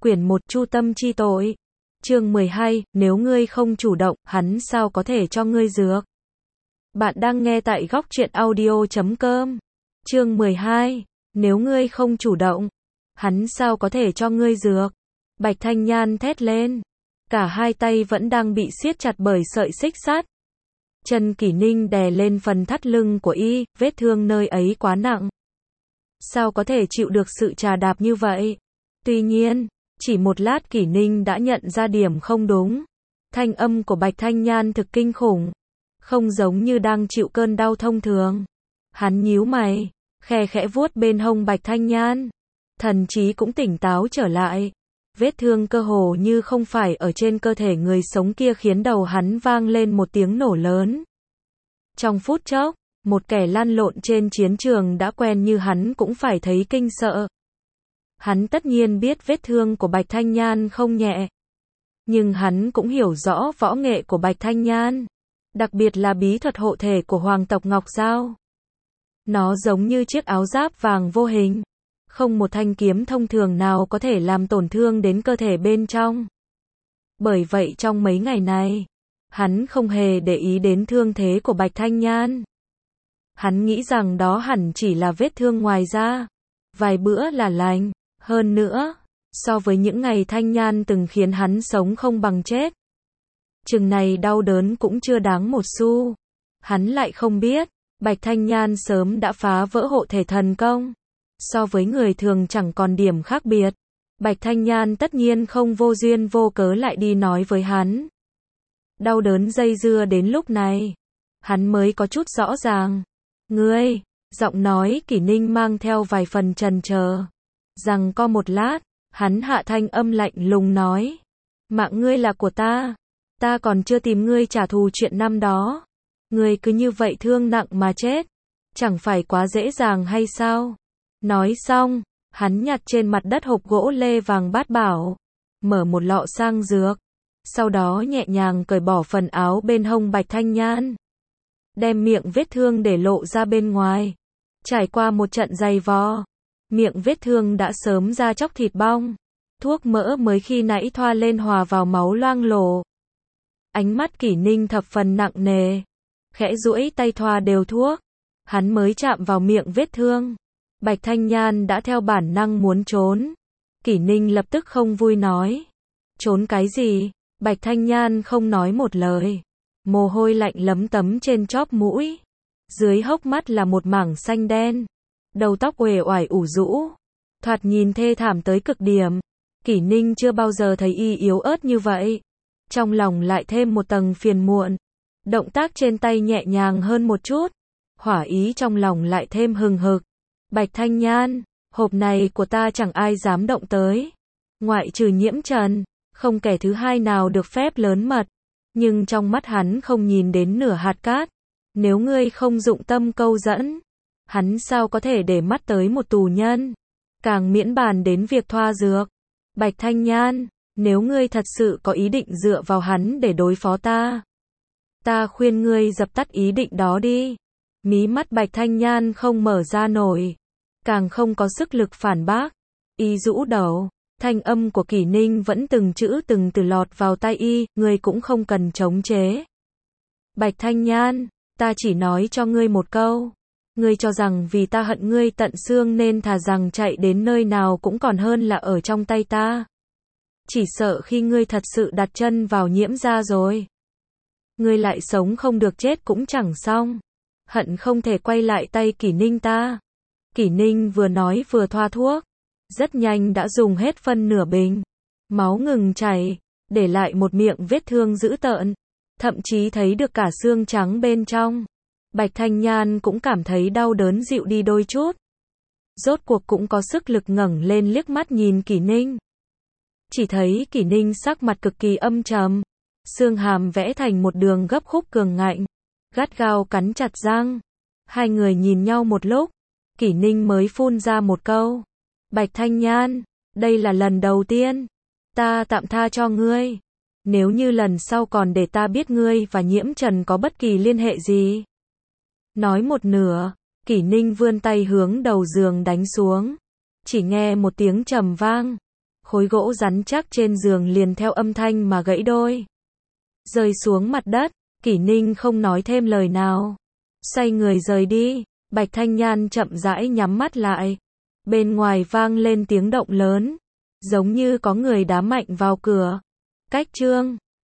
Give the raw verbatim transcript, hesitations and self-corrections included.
Quyển một Chu tâm chi tội. Chương mười hai, nếu ngươi không chủ động, hắn sao có thể cho ngươi dược? Bạn đang nghe tại góc truyện audio chấm com. Chương mười hai, nếu ngươi không chủ động, hắn sao có thể cho ngươi dược? Bạch Thanh Nhan thét lên. Cả hai tay vẫn đang bị siết chặt bởi sợi xích sắt. Trần Kỷ Ninh đè lên phần thắt lưng của y, vết thương nơi ấy quá nặng. Sao có thể chịu được sự trà đạp như vậy? Tuy nhiên, chỉ một lát Kỷ Ninh đã nhận ra điểm không đúng. Thanh âm của Bạch Thanh Nhan thực kinh khủng. Không giống như đang chịu cơn đau thông thường. Hắn nhíu mày, khe khẽ vuốt bên hông Bạch Thanh Nhan. Thần trí cũng tỉnh táo trở lại. Vết thương cơ hồ như không phải ở trên cơ thể người sống kia khiến đầu hắn vang lên một tiếng nổ lớn. Trong phút chốc, một kẻ lăn lộn trên chiến trường đã quen như hắn cũng phải thấy kinh sợ. Hắn tất nhiên biết vết thương của Bạch Thanh Nhan không nhẹ. Nhưng hắn cũng hiểu rõ võ nghệ của Bạch Thanh Nhan. Đặc biệt là bí thuật hộ thể của hoàng tộc Ngọc Giao. Nó giống như chiếc áo giáp vàng vô hình. Không một thanh kiếm thông thường nào có thể làm tổn thương đến cơ thể bên trong. Bởi vậy trong mấy ngày này, hắn không hề để ý đến thương thế của Bạch Thanh Nhan. Hắn nghĩ rằng đó hẳn chỉ là vết thương ngoài da. Vài bữa là lành. Hơn nữa, so với những ngày Thanh Nhan từng khiến hắn sống không bằng chết. Chừng này đau đớn cũng chưa đáng một xu. Hắn lại không biết, Bạch Thanh Nhan sớm đã phá vỡ hộ thể thần công. So với người thường chẳng còn điểm khác biệt. Bạch Thanh Nhan tất nhiên không vô duyên vô cớ lại đi nói với hắn. Đau đớn dây dưa đến lúc này, hắn mới có chút rõ ràng. Ngươi, giọng nói Kỷ Ninh mang theo vài phần chần chờ. Rằng có một lát, hắn hạ thanh âm lạnh lùng nói. Mạng ngươi là của ta. Ta còn chưa tìm ngươi trả thù chuyện năm đó. Ngươi cứ như vậy thương nặng mà chết. Chẳng phải quá dễ dàng hay sao? Nói xong, hắn nhặt trên mặt đất hộp gỗ lê vàng bát bảo. Mở một lọ sang dược. Sau đó nhẹ nhàng cởi bỏ phần áo bên hông Bạch Thanh Nhan. Đem miệng vết thương để lộ ra bên ngoài. Trải qua một trận dày vò. Miệng vết thương đã sớm ra chóc thịt bong. Thuốc mỡ mới khi nãy thoa lên hòa vào máu loang lổ. Ánh mắt Kỷ Ninh thập phần nặng nề. Khẽ duỗi tay thoa đều thuốc. Hắn mới chạm vào miệng vết thương. Bạch Thanh Nhan đã theo bản năng muốn trốn. Kỷ Ninh lập tức không vui nói. Trốn cái gì? Bạch Thanh Nhan không nói một lời. Mồ hôi lạnh lấm tấm trên chóp mũi. Dưới hốc mắt là một mảng xanh đen. Đầu tóc uể oải ủ rũ. Thoạt nhìn thê thảm tới cực điểm. Kỷ Ninh chưa bao giờ thấy y yếu ớt như vậy. Trong lòng lại thêm một tầng phiền muộn. Động tác trên tay nhẹ nhàng hơn một chút. Hỏa ý trong lòng lại thêm hừng hực. Bạch Thanh Nhan, hộp này của ta chẳng ai dám động tới. Ngoại trừ Nhiễm Trần, không kẻ thứ hai nào được phép lớn mật. Nhưng trong mắt hắn không nhìn đến nửa hạt cát. Nếu ngươi không dụng tâm câu dẫn, hắn sao có thể để mắt tới một tù nhân. Càng miễn bàn đến việc thoa dược. Bạch Thanh Nhan, nếu ngươi thật sự có ý định dựa vào hắn để đối phó ta, ta khuyên ngươi dập tắt ý định đó đi. Mí mắt Bạch Thanh Nhan không mở ra nổi. Càng không có sức lực phản bác. Y rũ đầu. Thanh âm của Kỷ Ninh vẫn từng chữ từng từ lọt vào tai y. Ngươi cũng không cần chống chế. Bạch Thanh Nhan, ta chỉ nói cho ngươi một câu. Ngươi cho rằng vì ta hận ngươi tận xương nên thà rằng chạy đến nơi nào cũng còn hơn là ở trong tay ta. Chỉ sợ khi ngươi thật sự đặt chân vào Nhiễm gia rồi, ngươi lại sống không được chết cũng chẳng xong. Hận không thể quay lại tay Kỷ Ninh ta. Kỷ Ninh vừa nói vừa thoa thuốc. Rất nhanh đã dùng hết phân nửa bình. Máu ngừng chảy, để lại một miệng vết thương dữ tợn. Thậm chí thấy được cả xương trắng bên trong. Bạch Thanh Nhan cũng cảm thấy đau đớn dịu đi đôi chút. Rốt cuộc cũng có sức lực ngẩng lên liếc mắt nhìn Kỷ Ninh. Chỉ thấy Kỷ Ninh sắc mặt cực kỳ âm trầm. Xương hàm vẽ thành một đường gấp khúc cường ngạnh. Gắt gao cắn chặt răng. Hai người nhìn nhau một lúc. Kỷ Ninh mới phun ra một câu. Bạch Thanh Nhan, đây là lần đầu tiên. Ta tạm tha cho ngươi. Nếu như lần sau còn để ta biết ngươi và Nhiễm Trần có bất kỳ liên hệ gì. Nói một nửa, Kỷ Ninh vươn tay hướng đầu giường đánh xuống. Chỉ nghe một tiếng trầm vang. khối gỗ rắn chắc trên giường liền theo âm thanh mà gãy đôi. Rơi xuống mặt đất, Kỷ Ninh không nói thêm lời nào. Xoay người rời đi, Bạch Thanh Nhan chậm rãi nhắm mắt lại. Bên ngoài vang lên tiếng động lớn, giống như có người đá mạnh vào cửa. Cách chương